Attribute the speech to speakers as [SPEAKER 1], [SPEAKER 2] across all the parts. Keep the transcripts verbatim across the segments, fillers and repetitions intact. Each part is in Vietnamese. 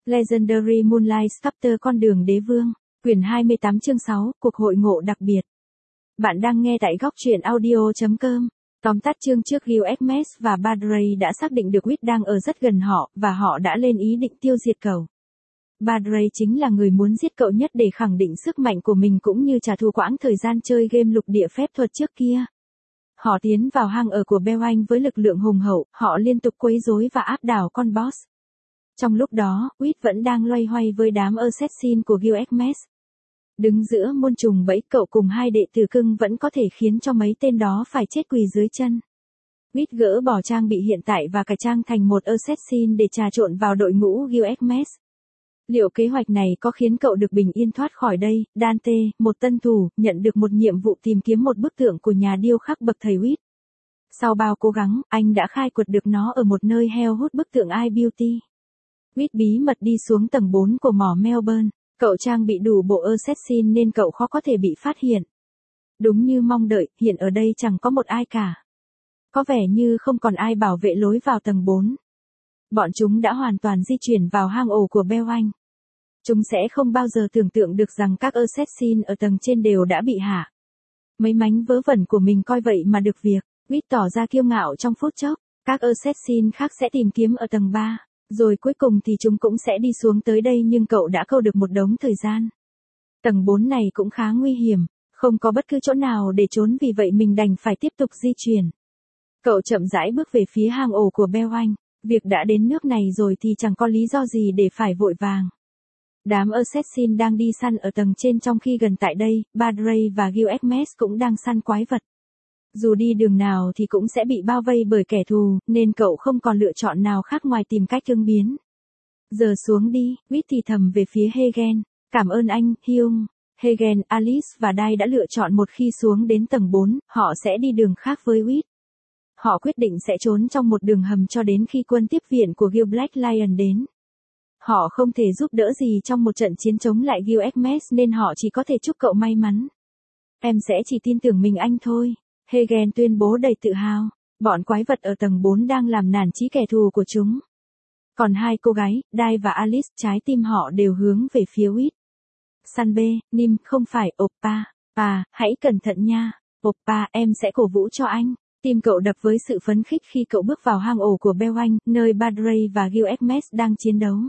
[SPEAKER 1] Legendary Moonlight Chapter Con đường đế vương, quyển hai mươi tám chương sáu, cuộc hội ngộ đặc biệt. Bạn đang nghe tại góc truyện audio chấm com. Tóm tắt chương trước, Gilgamesh và Badrey đã xác định được Wit đang ở rất gần họ, và họ đã lên ý định tiêu diệt cậu. Badrey chính là người muốn giết cậu nhất để khẳng định sức mạnh của mình cũng như trả thù quãng thời gian chơi game lục địa phép thuật trước kia. Họ tiến vào hang ở của Belwine với lực lượng hùng hậu, họ liên tục quấy rối và áp đảo con boss. Trong lúc đó, Wit vẫn đang loay hoay với đám assassin của Gilgamesh. Đứng giữa muôn trùng bẫy, cậu cùng hai đệ tử cưng vẫn có thể khiến cho mấy tên đó phải chết quỳ dưới chân. Wit gỡ bỏ trang bị hiện tại và cải trang thành một assassin để trà trộn vào đội ngũ Gilgamesh. Liệu kế hoạch này có khiến cậu được bình yên thoát khỏi đây? Dante, một tân thủ, nhận được một nhiệm vụ tìm kiếm một bức tượng của nhà điêu khắc bậc thầy Wit. Sau bao cố gắng, anh đã khai quật được nó ở một nơi heo hút bức tượng I Beauty. Wit bí mật đi xuống tầng bốn của mỏ Melbourne. Cậu trang bị đủ bộ assassin nên cậu khó có thể bị phát hiện. Đúng như mong đợi, hiện ở đây chẳng có một ai cả. Có vẻ như không còn ai bảo vệ lối vào tầng bốn. Bọn chúng đã hoàn toàn di chuyển vào hang ổ của Belwine. Chúng sẽ không bao giờ tưởng tượng được rằng các assassin ở tầng trên đều đã bị hạ. Mấy mánh vớ vẩn của mình coi vậy mà được việc. Wit tỏ ra kiêu ngạo trong phút chốc. Các assassin khác sẽ tìm kiếm ở tầng ba. Rồi cuối cùng thì chúng cũng sẽ đi xuống tới đây, nhưng cậu đã câu được một đống thời gian. Tầng bốn này cũng khá nguy hiểm, không có bất cứ chỗ nào để trốn, vì vậy mình đành phải tiếp tục di chuyển. Cậu chậm rãi bước về phía hang ổ của Belwine. Việc đã đến nước này rồi thì chẳng có lý do gì để phải vội vàng. Đám assassin đang đi săn ở tầng trên, trong khi gần tại đây, Badrey và Gilgamesh cũng đang săn quái vật. Dù đi đường nào thì cũng sẽ bị bao vây bởi kẻ thù, nên cậu không còn lựa chọn nào khác ngoài tìm cách ứng biến. Giờ xuống đi, Wit thì thầm về phía Hegen. Cảm ơn anh, Hyung. Hegen, Alice và Dai đã lựa chọn một khi xuống đến tầng bốn, họ sẽ đi đường khác với Wit. Họ quyết định sẽ trốn trong một đường hầm cho đến khi quân tiếp viện của Gil Black Lion đến. Họ không thể giúp đỡ gì trong một trận chiến chống lại Gilgamesh nên họ chỉ có thể chúc cậu may mắn. Em sẽ chỉ tin tưởng mình anh thôi. Hegen tuyên bố đầy tự hào. Bọn quái vật ở tầng bốn đang làm nản chí kẻ thù của chúng. Còn hai cô gái, Dai và Alice, trái tim họ đều hướng về phía Wit. Sanbe, Nim, không phải, Oppa. À, hãy cẩn thận nha. Oppa, em sẽ cổ vũ cho anh. Tim cậu đập với sự phấn khích khi cậu bước vào hang ổ của Belwine, nơi Badrey và Gilgamesh đang chiến đấu.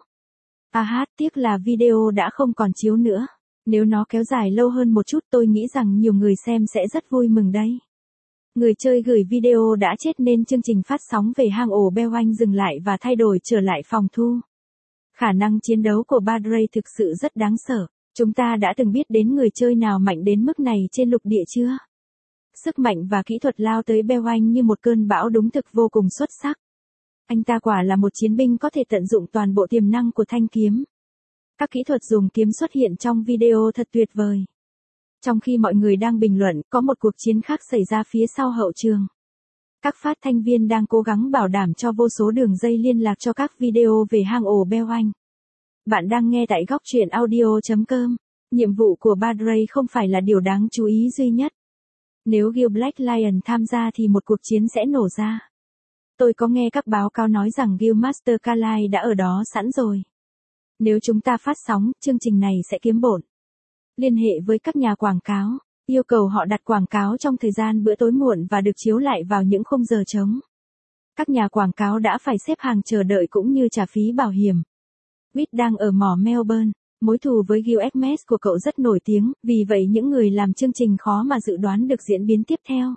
[SPEAKER 1] À hát, tiếc là video đã không còn chiếu nữa. Nếu nó kéo dài lâu hơn một chút, tôi nghĩ rằng nhiều người xem sẽ rất vui mừng đấy. Người chơi gửi video đã chết nên chương trình phát sóng về hang ổ Belwine dừng lại và thay đổi trở lại phòng thu. Khả năng chiến đấu của Badrey thực sự rất đáng sợ. Chúng ta đã từng biết đến người chơi nào mạnh đến mức này trên lục địa chưa? Sức mạnh và kỹ thuật lao tới Belwine như một cơn bão, đúng thực vô cùng xuất sắc. Anh ta quả là một chiến binh có thể tận dụng toàn bộ tiềm năng của thanh kiếm. Các kỹ thuật dùng kiếm xuất hiện trong video thật tuyệt vời. Trong khi mọi người đang bình luận, có một cuộc chiến khác xảy ra phía sau hậu trường. Các phát thanh viên đang cố gắng bảo đảm cho vô số đường dây liên lạc cho các video về hang ổ Belwine. Bạn đang nghe tại góc truyện audio chấm com. Nhiệm vụ của Badrey không phải là điều đáng chú ý duy nhất. Nếu Gil Black Lion tham gia thì một cuộc chiến sẽ nổ ra. Tôi có nghe các báo cáo nói rằng Guild Master Carlyle đã ở đó sẵn rồi. Nếu chúng ta phát sóng, chương trình này sẽ kiếm bộn. Liên hệ với các nhà quảng cáo, yêu cầu họ đặt quảng cáo trong thời gian bữa tối muộn và được chiếu lại vào những khung giờ trống. Các nhà quảng cáo đã phải xếp hàng chờ đợi cũng như trả phí bảo hiểm. Wit đang ở mỏ Melbourne. Mối thù với Gilgamesh của cậu rất nổi tiếng, vì vậy những người làm chương trình khó mà dự đoán được diễn biến tiếp theo.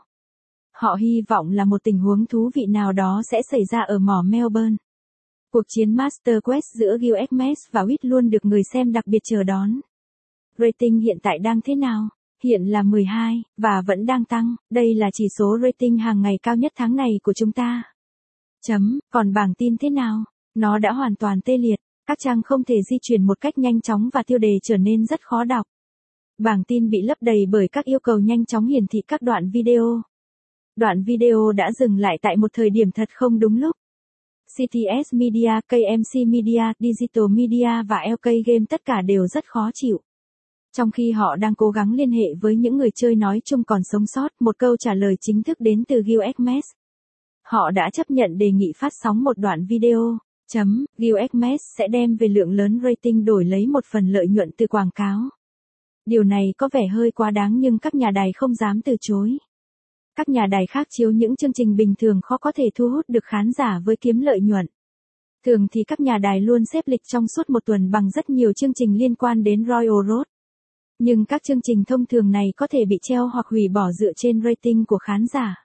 [SPEAKER 1] Họ hy vọng là một tình huống thú vị nào đó sẽ xảy ra ở mỏ Melbourne. Cuộc chiến Master Quest giữa Gilgamesh và Wit luôn được người xem đặc biệt chờ đón. Rating hiện tại đang thế nào? Hiện là mười hai, và vẫn đang tăng. Đây là chỉ số rating hàng ngày cao nhất tháng này của chúng ta. Chấm, còn bảng tin thế nào? Nó đã hoàn toàn tê liệt. Các trang không thể di chuyển một cách nhanh chóng và tiêu đề trở nên rất khó đọc. Bảng tin bị lấp đầy bởi các yêu cầu nhanh chóng hiển thị các đoạn video. Đoạn video đã dừng lại tại một thời điểm thật không đúng lúc. xê tê ét Media, ca em xê Media, Digital Media và lờ ca Game tất cả đều rất khó chịu. Trong khi họ đang cố gắng liên hệ với những người chơi nói chung còn sống sót, một câu trả lời chính thức đến từ Gilgamesh. Họ đã chấp nhận đề nghị phát sóng một đoạn video. Chấm, Gilgamesh sẽ đem về lượng lớn rating đổi lấy một phần lợi nhuận từ quảng cáo. Điều này có vẻ hơi quá đáng nhưng các nhà đài không dám từ chối. Các nhà đài khác chiếu những chương trình bình thường khó có thể thu hút được khán giả với kiếm lợi nhuận. Thường thì các nhà đài luôn xếp lịch trong suốt một tuần bằng rất nhiều chương trình liên quan đến Royal Road. Nhưng các chương trình thông thường này có thể bị treo hoặc hủy bỏ dựa trên rating của khán giả.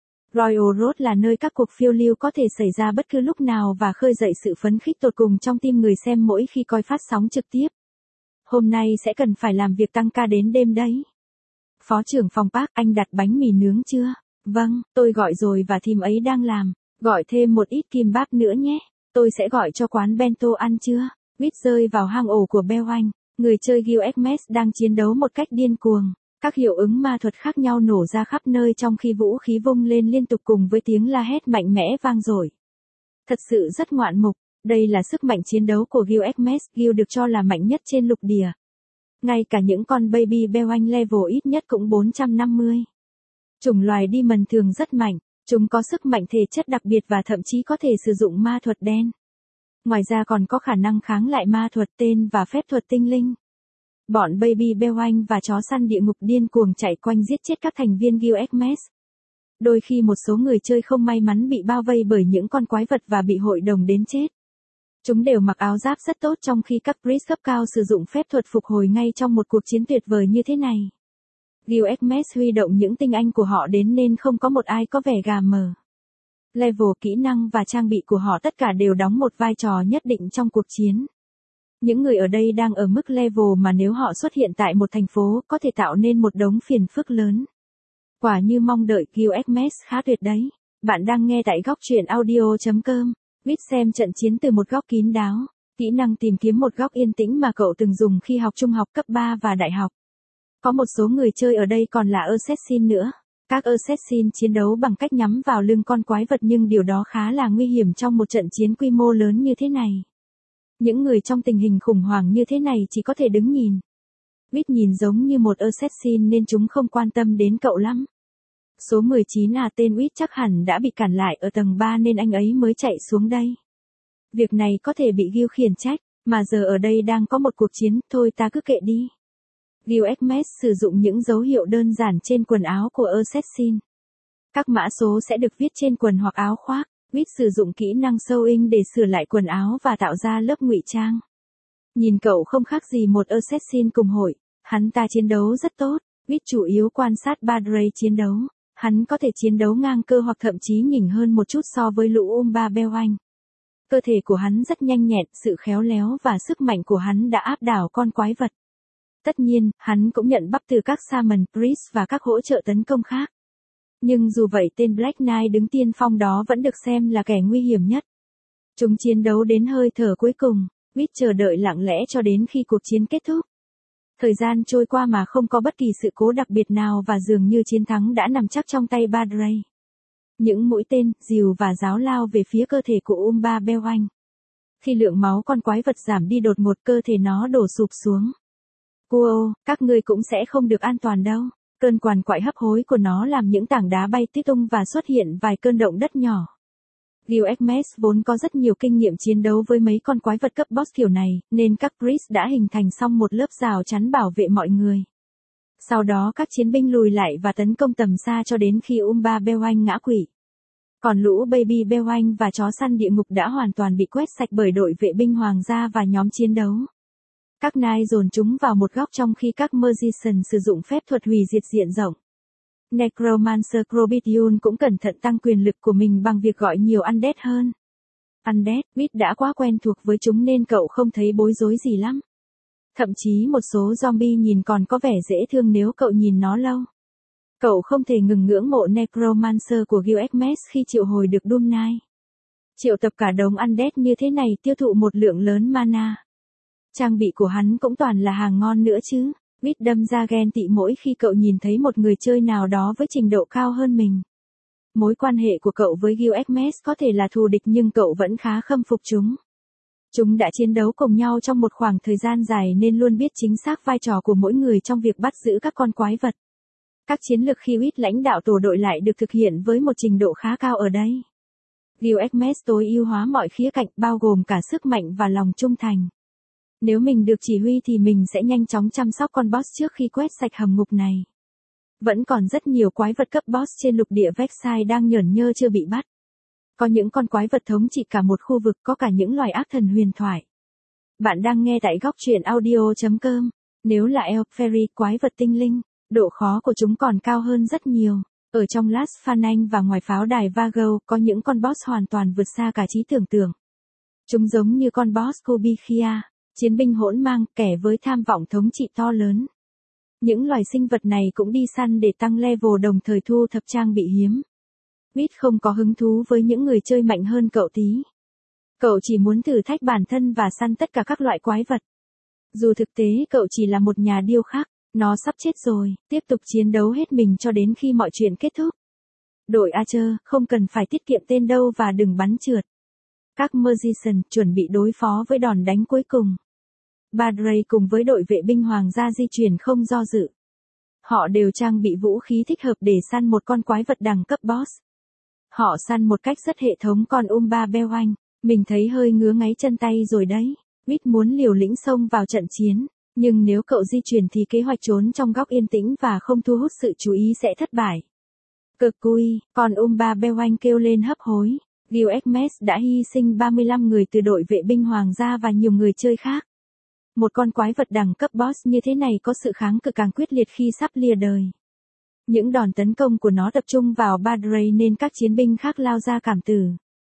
[SPEAKER 1] Royal Road là nơi các cuộc phiêu lưu có thể xảy ra bất cứ lúc nào và khơi dậy sự phấn khích tột cùng trong tim người xem mỗi khi coi phát sóng trực tiếp. Hôm nay sẽ cần phải làm việc tăng ca đến đêm đấy. Phó trưởng phòng Park, anh đặt bánh mì nướng chưa? Vâng, tôi gọi rồi và thím ấy đang làm. Gọi thêm một ít kim báp nữa nhé. Tôi sẽ gọi cho quán bento ăn chưa? Quýt rơi vào hang ổ của Beoanh. Người chơi Gilgamesh đang chiến đấu một cách điên cuồng. Các hiệu ứng ma thuật khác nhau nổ ra khắp nơi trong khi vũ khí vung lên liên tục cùng với tiếng la hét mạnh mẽ vang dội. Thật sự rất ngoạn mục. Đây là sức mạnh chiến đấu của Gilgamesh. Gil được cho là mạnh nhất trên lục địa. Ngay cả những con baby Beoanh level ít nhất cũng bốn trăm năm mươi. Chủng loài Demon thường rất mạnh. Chúng có sức mạnh thể chất đặc biệt và thậm chí có thể sử dụng ma thuật đen. Ngoài ra còn có khả năng kháng lại ma thuật tên và phép thuật tinh linh. Bọn baby Beoanh và chó săn địa ngục điên cuồng chạy quanh giết chết các thành viên Gilgamesh. Đôi khi một số người chơi không may mắn bị bao vây bởi những con quái vật và bị hội đồng đến chết. Chúng đều mặc áo giáp rất tốt trong khi các priest cấp cao sử dụng phép thuật phục hồi ngay trong một cuộc chiến tuyệt vời như thế này. Gilgamesh huy động những tinh anh của họ đến nên không có một ai có vẻ gà mờ. Level kỹ năng và trang bị của họ tất cả đều đóng một vai trò nhất định trong cuộc chiến. Những người ở đây đang ở mức level mà nếu họ xuất hiện tại một thành phố có thể tạo nên một đống phiền phức lớn. Quả như mong đợi, Gilgamesh khá tuyệt đấy. Bạn đang nghe tại góc truyện audio chấm com. Quýt xem trận chiến từ một góc kín đáo. Kỹ năng tìm kiếm một góc yên tĩnh mà cậu từng dùng khi học trung học cấp ba và đại học. Có một số người chơi ở đây còn là assassin nữa. Các assassin chiến đấu bằng cách nhắm vào lưng con quái vật nhưng điều đó khá là nguy hiểm trong một trận chiến quy mô lớn như thế này. Những người trong tình hình khủng hoảng như thế này chỉ có thể đứng nhìn. Quýt nhìn giống như một assassin nên chúng không quan tâm đến cậu lắm. Số mười chín à tên Quýt chắc hẳn đã bị cản lại ở tầng ba nên anh ấy mới chạy xuống đây. Việc này có thể bị Gil khiển trách, mà giờ ở đây đang có một cuộc chiến, thôi ta cứ kệ đi. Gilgamesh sử dụng những dấu hiệu đơn giản trên quần áo của assassin. Các mã số sẽ được viết trên quần hoặc áo khoác. Quýt sử dụng kỹ năng sewing để sửa lại quần áo và tạo ra lớp ngụy trang. Nhìn cậu không khác gì một assassin cùng hội. Hắn ta chiến đấu rất tốt. Quýt chủ yếu quan sát Padre chiến đấu. Hắn có thể chiến đấu ngang cơ hoặc thậm chí nhỉnh hơn một chút so với lũ Umba Beoanh. Cơ thể của hắn rất nhanh nhẹn, sự khéo léo và sức mạnh của hắn đã áp đảo con quái vật. Tất nhiên, hắn cũng nhận bắp từ các Shaman Priest và các hỗ trợ tấn công khác. Nhưng dù vậy tên Black Knight đứng tiên phong đó vẫn được xem là kẻ nguy hiểm nhất. Chúng chiến đấu đến hơi thở cuối cùng, Quýt chờ đợi lặng lẽ cho đến khi cuộc chiến kết thúc. Thời gian trôi qua mà không có bất kỳ sự cố đặc biệt nào và dường như chiến thắng đã nằm chắc trong tay Padre. Những mũi tên, rìu và giáo lao về phía cơ thể của Umba Beoanh. Khi lượng máu con quái vật giảm đi đột ngột cơ thể nó đổ sụp xuống. Wow, các ngươi cũng sẽ không được an toàn đâu. Cơn quằn quại hấp hối của nó làm những tảng đá bay tít tung và xuất hiện vài cơn động đất nhỏ. Gilgamesh vốn có rất nhiều kinh nghiệm chiến đấu với mấy con quái vật cấp boss kiểu này, nên các priest đã hình thành xong một lớp rào chắn bảo vệ mọi người. Sau đó các chiến binh lùi lại và tấn công tầm xa cho đến khi Umba Beoanh ngã quỵ. Còn lũ baby Beoanh và chó săn địa ngục đã hoàn toàn bị quét sạch bởi đội vệ binh hoàng gia và nhóm chiến đấu. Các nai dồn chúng vào một góc trong khi các magician sử dụng phép thuật hủy diệt diện rộng. Necromancer Crobitiun cũng cẩn thận tăng quyền lực của mình bằng việc gọi nhiều undead hơn. Undead, Quýt đã quá quen thuộc với chúng nên cậu không thấy bối rối gì lắm. Thậm chí một số zombie nhìn còn có vẻ dễ thương nếu cậu nhìn nó lâu. Cậu không thể ngừng ngưỡng mộ Necromancer của Gilgamesh khi triệu hồi được Doom Knight. Triệu tập cả đống undead như thế này tiêu thụ một lượng lớn mana. Trang bị của hắn cũng toàn là hàng ngon nữa chứ. Quýt đâm ra ghen tị mỗi khi cậu nhìn thấy một người chơi nào đó với trình độ cao hơn mình. Mối quan hệ của cậu với Gilgamesh có thể là thù địch nhưng cậu vẫn khá khâm phục chúng. Chúng đã chiến đấu cùng nhau trong một khoảng thời gian dài nên luôn biết chính xác vai trò của mỗi người trong việc bắt giữ các con quái vật. Các chiến lược khi Quýt lãnh đạo tổ đội lại được thực hiện với một trình độ khá cao ở đây. Gilgamesh tối ưu hóa mọi khía cạnh bao gồm cả sức mạnh và lòng trung thành. Nếu mình được chỉ huy thì mình sẽ nhanh chóng chăm sóc con boss trước khi quét sạch hầm ngục này. Vẫn còn rất nhiều quái vật cấp boss trên lục địa Vexai đang nhởn nhơ chưa bị bắt. Có những con quái vật thống trị cả một khu vực, có cả những loài ác thần huyền thoại. Bạn đang nghe tại góc truyện audio chấm com. Nếu là Elf Fairy, quái vật tinh linh, độ khó của chúng còn cao hơn rất nhiều. Ở trong Last Fanang và ngoài pháo đài Vago có những con boss hoàn toàn vượt xa cả trí tưởng tượng. Chúng giống như con boss Kubikhia, chiến binh hỗn mang, kẻ với tham vọng thống trị to lớn. Những loài sinh vật này cũng đi săn để tăng level đồng thời thu thập trang bị hiếm. Whit không có hứng thú với những người chơi mạnh hơn cậu tí. Cậu chỉ muốn thử thách bản thân và săn tất cả các loại quái vật. Dù thực tế cậu chỉ là một nhà điêu khắc, nó sắp chết rồi, tiếp tục chiến đấu hết mình cho đến khi mọi chuyện kết thúc. Đội Archer, không cần phải tiết kiệm tên đâu và đừng bắn trượt. Các Magician chuẩn bị đối phó với đòn đánh cuối cùng. Badray cùng với đội vệ binh hoàng gia di chuyển không do dự. Họ đều trang bị vũ khí thích hợp để săn một con quái vật đẳng cấp boss. Họ săn một cách rất hệ thống con Umba Beoanh. Mình thấy hơi ngứa ngáy chân tay rồi đấy. Whit muốn liều lĩnh xông vào trận chiến. Nhưng nếu cậu di chuyển thì kế hoạch trốn trong góc yên tĩnh và không thu hút sự chú ý sẽ thất bại. Cực cùi, con Umba Beoanh kêu lên hấp hối. Gilgamesh đã hy sinh ba mươi lăm người từ đội vệ binh hoàng gia và nhiều người chơi khác. Một con quái vật đẳng cấp boss như thế này có sự kháng cự càng quyết liệt khi sắp lìa đời. Những đòn tấn công của nó tập trung vào Badray nên các chiến binh khác lao ra cảm tử.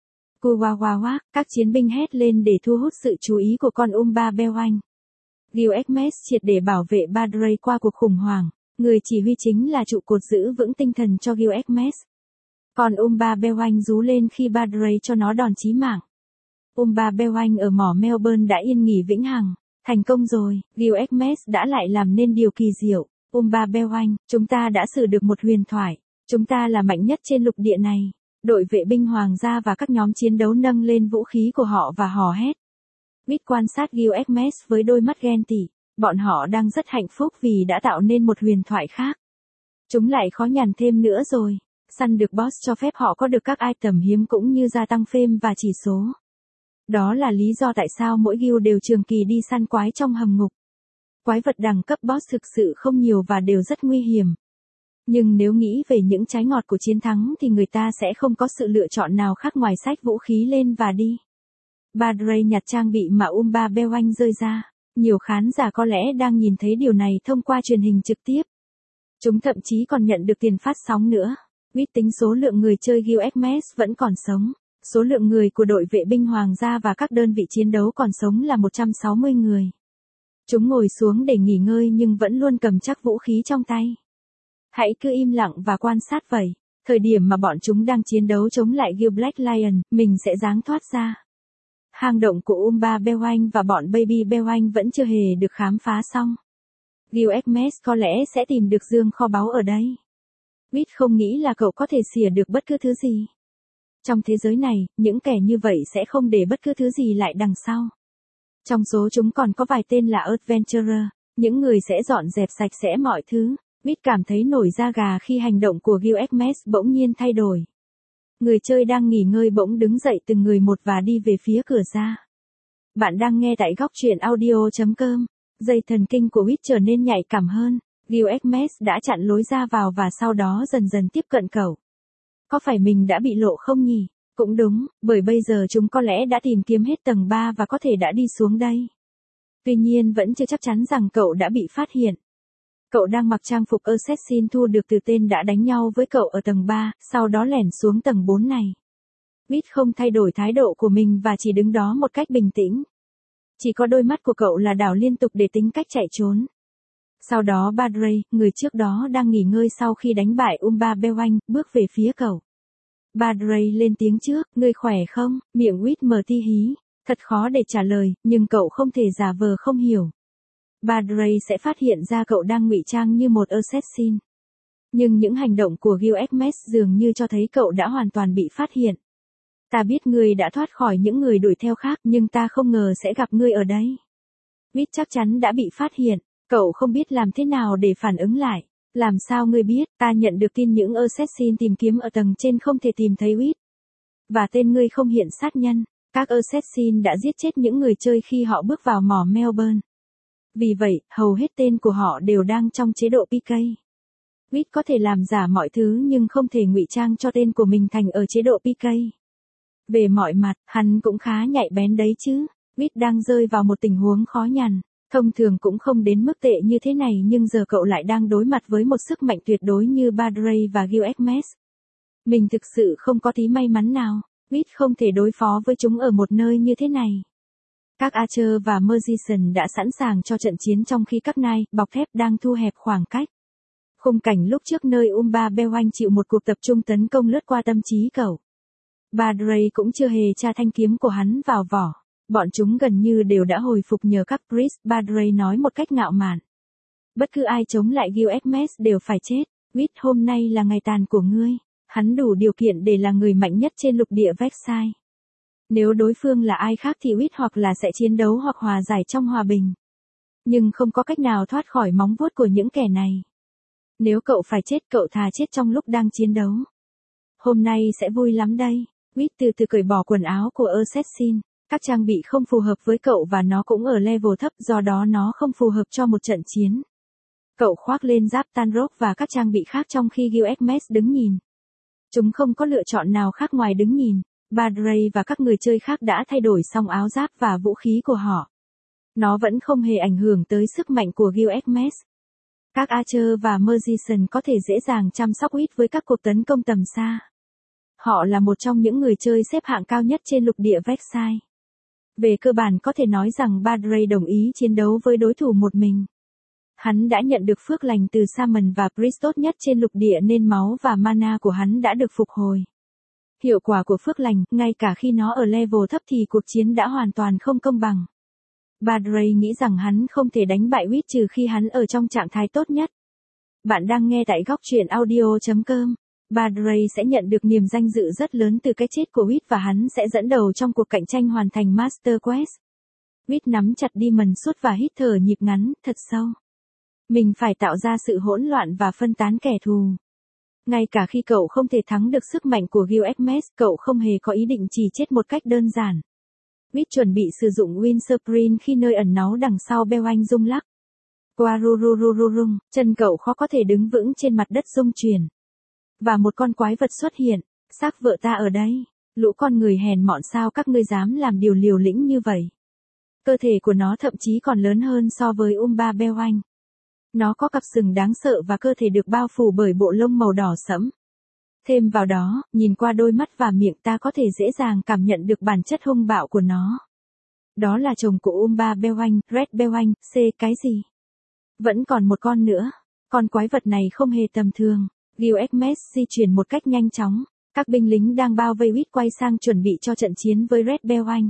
[SPEAKER 1] Kuwawawak, các chiến binh hét lên để thu hút sự chú ý của con Umba Beoanh. Gilgamesh triệt để bảo vệ Badray qua cuộc khủng hoảng. Người chỉ huy chính là trụ cột giữ vững tinh thần cho Gilgamesh. Còn Umba Beoanh rú lên khi Badray cho nó đòn chí mạng. Umba Beoanh ở mỏ Melbourne đã yên nghỉ vĩnh hằng. Thành công rồi, Gilgamesh đã lại làm nên điều kỳ diệu. Umba Beoanh, chúng ta đã xử được một huyền thoại. Chúng ta là mạnh nhất trên lục địa này. Đội vệ binh hoàng gia và các nhóm chiến đấu nâng lên vũ khí của họ và hò hét. Whit quan sát Gilgamesh với đôi mắt ghen tị. Bọn họ đang rất hạnh phúc vì đã tạo nên một huyền thoại khác. Chúng lại khó nhằn thêm nữa rồi. Săn được boss cho phép họ có được các item hiếm cũng như gia tăng fame và chỉ số. Đó là lý do tại sao mỗi guild đều trường kỳ đi săn quái trong hầm ngục. Quái vật đẳng cấp boss thực sự không nhiều và đều rất nguy hiểm. Nhưng nếu nghĩ về những trái ngọt của chiến thắng thì người ta sẽ không có sự lựa chọn nào khác ngoài xách vũ khí lên và đi. Badray nhặt trang bị mà Umba Beoanh rơi ra. Nhiều khán giả có lẽ đang nhìn thấy điều này thông qua truyền hình trực tiếp. Chúng thậm chí còn nhận được tiền phát sóng nữa. Whit tính số lượng người chơi Gilgamesh vẫn còn sống. Số lượng người của đội vệ binh hoàng gia và các đơn vị chiến đấu còn sống là một trăm sáu mươi người. Chúng ngồi xuống để nghỉ ngơi nhưng vẫn luôn cầm chắc vũ khí trong tay. Hãy cứ im lặng và quan sát vậy. Thời điểm mà bọn chúng đang chiến đấu chống lại Gil Black Lion, mình sẽ giáng thoát ra. Hang động của Umba Beoanh và bọn Baby Beoanh vẫn chưa hề được khám phá xong. Gilgamesh có lẽ sẽ tìm được dương kho báu ở đây. Whit không nghĩ là cậu có thể xỉa được bất cứ thứ gì. Trong thế giới này, những kẻ như vậy sẽ không để bất cứ thứ gì lại đằng sau. Trong số chúng còn có vài tên là Adventurer, những người sẽ dọn dẹp sạch sẽ mọi thứ. Whit cảm thấy nổi da gà khi hành động của Gilgamesh bỗng nhiên thay đổi. Người chơi đang nghỉ ngơi bỗng đứng dậy từng người một và đi về phía cửa ra. Bạn đang nghe tại góc truyện audio chấm com. Dây thần kinh của Whit trở nên nhạy cảm hơn. Gilgamesh đã chặn lối ra vào và sau đó dần dần tiếp cận cậu. Có phải mình đã bị lộ không nhỉ? Cũng đúng, bởi bây giờ chúng có lẽ đã tìm kiếm hết tầng ba và có thể đã đi xuống đây. Tuy nhiên vẫn chưa chắc chắn rằng cậu đã bị phát hiện. Cậu đang mặc trang phục Assassin thu được từ tên đã đánh nhau với cậu ở tầng ba, sau đó lẻn xuống tầng bốn này. Whit không thay đổi thái độ của mình và chỉ đứng đó một cách bình tĩnh. Chỉ có đôi mắt của cậu là đảo liên tục để tính cách chạy trốn. Sau đó Badray, người trước đó đang nghỉ ngơi sau khi đánh bại Umba Beoanh, bước về phía cậu. Badray lên tiếng trước, ngươi khỏe không? Miệng Whit mở ti hí. Thật khó để trả lời, nhưng cậu không thể giả vờ không hiểu. Badray sẽ phát hiện ra cậu đang ngụy trang như một assassin. Nhưng những hành động của Gilgamesh dường như cho thấy cậu đã hoàn toàn bị phát hiện. Ta biết ngươi đã thoát khỏi những người đuổi theo khác nhưng ta không ngờ sẽ gặp ngươi ở đây. Whit chắc chắn đã bị phát hiện. Cậu không biết làm thế nào để phản ứng lại. Làm sao ngươi biết, ta nhận được tin những assassin tìm kiếm ở tầng trên không thể tìm thấy Whit. Và tên ngươi không hiện sát nhân. Các assassin đã giết chết những người chơi khi họ bước vào mỏ Melbourne. Vì vậy, hầu hết tên của họ đều đang trong chế độ pê ca. Reed có thể làm giả mọi thứ nhưng không thể ngụy trang cho tên của mình thành ở chế độ pê ca. Về mọi mặt, hắn cũng khá nhạy bén đấy chứ. Reed đang rơi vào một tình huống khó nhằn. Thông thường cũng không đến mức tệ như thế này nhưng giờ cậu lại đang đối mặt với một sức mạnh tuyệt đối như Badray và Gilgamesh. Mình thực sự không có tí may mắn nào. Reed không thể đối phó với chúng ở một nơi như thế này. Các Archer và Magician đã sẵn sàng cho trận chiến trong khi các Knight, bọc thép đang thu hẹp khoảng cách. Khung cảnh lúc trước nơi Umba Bewang chịu một cuộc tập trung tấn công lướt qua tâm trí cậu. Badray cũng chưa hề tra thanh kiếm của hắn vào vỏ. Bọn chúng gần như đều đã hồi phục nhờ các priest, Badray nói một cách ngạo mạn. Bất cứ ai chống lại Gilgamesh đều phải chết. Reed, hôm nay là ngày tàn của ngươi. Hắn đủ điều kiện để là người mạnh nhất trên lục địa Vexai. Nếu đối phương là ai khác thì Reed hoặc là sẽ chiến đấu hoặc hòa giải trong hòa bình. Nhưng không có cách nào thoát khỏi móng vuốt của những kẻ này. Nếu cậu phải chết, cậu thà chết trong lúc đang chiến đấu. Hôm nay sẽ vui lắm đây. Reed từ từ cởi bỏ quần áo của Assassin. Các trang bị không phù hợp với cậu và nó cũng ở level thấp, do đó nó không phù hợp cho một trận chiến. Cậu khoác lên giáp Tanrock và các trang bị khác trong khi Gilgamesh đứng nhìn. Chúng không có lựa chọn nào khác ngoài đứng nhìn. Badray và các người chơi khác đã thay đổi xong áo giáp và vũ khí của họ. Nó vẫn không hề ảnh hưởng tới sức mạnh của Gilgamesh. Các Archer và Magician có thể dễ dàng chăm sóc Reed với các cuộc tấn công tầm xa. Họ là một trong những người chơi xếp hạng cao nhất trên lục địa Vexai. Về cơ bản có thể nói rằng Badray đồng ý chiến đấu với đối thủ một mình. Hắn đã nhận được phước lành từ Shaman và Priest tốt nhất trên lục địa nên máu và mana của hắn đã được phục hồi. Hiệu quả của phước lành, ngay cả khi nó ở level thấp thì cuộc chiến đã hoàn toàn không công bằng. Badray nghĩ rằng hắn không thể đánh bại Reed trừ khi hắn ở trong trạng thái tốt nhất. Bạn đang nghe tại góc truyện audio chấm com. Badray sẽ nhận được niềm danh dự rất lớn từ cái chết của Reed và hắn sẽ dẫn đầu trong cuộc cạnh tranh hoàn thành Master Quest. Reed nắm chặt Demon Sword và hít thở nhịp ngắn, thật sâu. Mình phải tạo ra sự hỗn loạn và phân tán kẻ thù. Ngay cả khi cậu không thể thắng được sức mạnh của Gilgamesh, cậu không hề có ý định chỉ chết một cách đơn giản. Reed chuẩn bị sử dụng Windsprint khi nơi ẩn náu đằng sau Bewang rung lắc. Quarururururung, chân cậu khó có thể đứng vững trên mặt đất rung chuyển. Và một con quái vật xuất hiện, xác vợ ta ở đây. Lũ con người hèn mọn, sao các ngươi dám làm điều liều lĩnh như vậy? Cơ thể của nó thậm chí còn lớn hơn so với Umba Bewang. Nó có cặp sừng đáng sợ và cơ thể được bao phủ bởi bộ lông màu đỏ sẫm. Thêm vào đó, nhìn qua đôi mắt và miệng ta có thể dễ dàng cảm nhận được bản chất hung bạo của nó. Đó là chồng của Umba Bewang, Red Bewang, C cái gì? Vẫn còn một con nữa. Con quái vật này không hề tầm thường. Gilgamesh di chuyển một cách nhanh chóng. Các binh lính đang bao vây Reed quay sang chuẩn bị cho trận chiến với Red Bewang.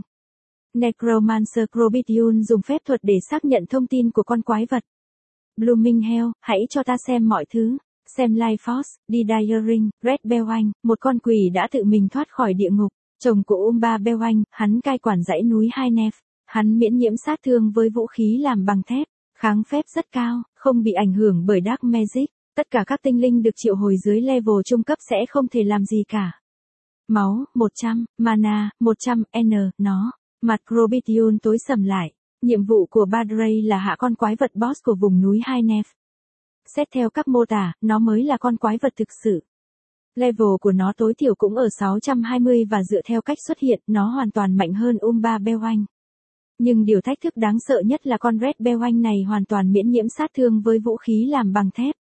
[SPEAKER 1] Necromancer Crobitiun dùng phép thuật để xác nhận thông tin của con quái vật. Blooming Hell, hãy cho ta xem mọi thứ. Xem Life Force, đi Diaring, Red Bewang, một con quỷ đã tự mình thoát khỏi địa ngục. Chồng của Umba Bewang, hắn cai quản dãy núi Hai Nef. Hắn miễn nhiễm sát thương với vũ khí làm bằng thép, kháng phép rất cao, không bị ảnh hưởng bởi Dark Magic. Tất cả các tinh linh được triệu hồi dưới level trung cấp sẽ không thể làm gì cả. Máu, một trăm, mana, một trăm, N, nó. Mặt Crobitiun tối sầm lại. Nhiệm vụ của Badray là hạ con quái vật boss của vùng núi Hai Nef. Xét theo các mô tả, nó mới là con quái vật thực sự. Level của nó tối thiểu cũng ở sáu trăm hai mươi và dựa theo cách xuất hiện, nó hoàn toàn mạnh hơn Umba Bewang. Nhưng điều thách thức đáng sợ nhất là con Red Bewang này hoàn toàn miễn nhiễm sát thương với vũ khí làm bằng thép.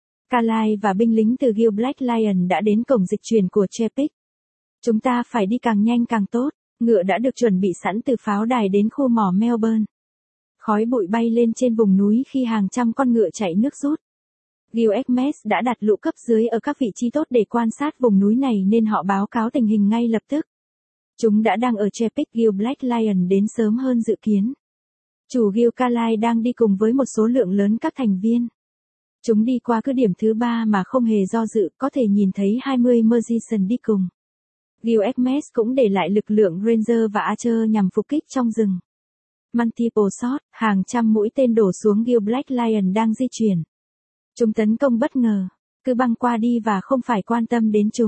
[SPEAKER 1] Kalai và binh lính từ Guild Black Lion đã đến cổng dịch chuyển của Chepik. Chúng ta phải đi càng nhanh càng tốt. Ngựa đã được chuẩn bị sẵn từ pháo đài đến khu mỏ Melbourne. Khói bụi bay lên trên vùng núi khi hàng trăm con ngựa chạy nước rút. Gilgamesh đã đặt lũ cấp dưới ở các vị trí tốt để quan sát vùng núi này nên họ báo cáo tình hình ngay lập tức. Chúng đã đang ở Chepik. Guild Black Lion đến sớm hơn dự kiến. Chủ Guild Kalai đang đi cùng với một số lượng lớn các thành viên. Chúng đi qua cứ điểm thứ ba mà không hề do dự, có thể nhìn thấy hai mươi Magician đi cùng. Gilgamesh cũng để lại lực lượng Ranger và Archer nhằm phục kích trong rừng. Multiple shot, hàng trăm mũi tên đổ xuống Guild Black Lion đang di chuyển. Chúng tấn công bất ngờ, cứ băng qua đi và không phải quan tâm đến chúng.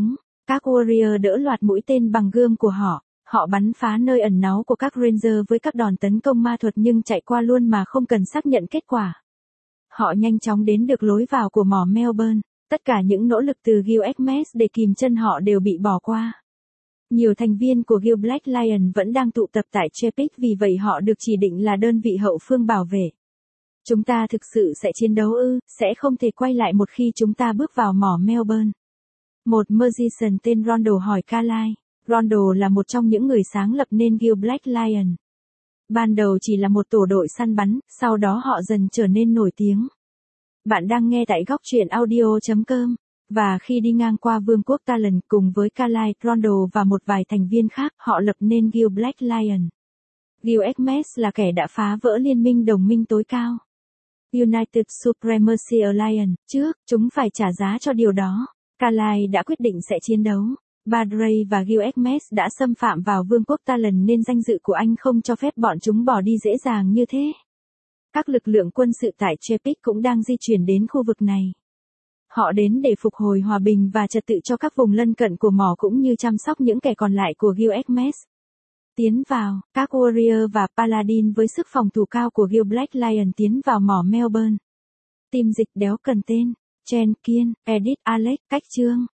[SPEAKER 1] Các Warrior đỡ loạt mũi tên bằng gươm của họ. Họ bắn phá nơi ẩn náu của các Ranger với các đòn tấn công ma thuật nhưng chạy qua luôn mà không cần xác nhận kết quả. Họ nhanh chóng đến được lối vào của mỏ Melbourne. Tất cả những nỗ lực từ Guild Hermes để kìm chân họ đều bị bỏ qua. Nhiều thành viên của Guild Black Lion vẫn đang tụ tập tại Chepik, vì vậy họ được chỉ định là đơn vị hậu phương bảo vệ. Chúng ta thực sự sẽ chiến đấu ư? Sẽ không thể quay lại một khi chúng ta bước vào mỏ Melbourne. Một magician tên Rondo hỏi Carlyle. Rondo là một trong những người sáng lập nên Guild Black Lion. Ban đầu chỉ là một tổ đội săn bắn, sau đó họ dần trở nên nổi tiếng. Bạn đang nghe tại góc truyện audio chấm com. Và khi đi ngang qua Vương quốc Talon cùng với Carlyle, Rondo và một vài thành viên khác, họ lập nên Guild Black Lion. Guild Hermes là kẻ đã phá vỡ liên minh đồng minh tối cao. United Supremacy Alliance, trước, chúng phải trả giá cho điều đó. Carlyle đã quyết định sẽ chiến đấu. Badray và Guild Hermes đã xâm phạm vào Vương quốc Talon nên danh dự của anh không cho phép bọn chúng bỏ đi dễ dàng như thế. Các lực lượng quân sự tại Chepik cũng đang di chuyển đến khu vực này. Họ đến để phục hồi hòa bình và trật tự cho các vùng lân cận của mỏ cũng như chăm sóc những kẻ còn lại của Guild Hermes. Tiến vào, các Warrior và Paladin với sức phòng thủ cao của Guild Black Lion tiến vào mỏ Melbourne. Team dịch đéo cần tên. Chen Kiên, Edith Alex, cách chương.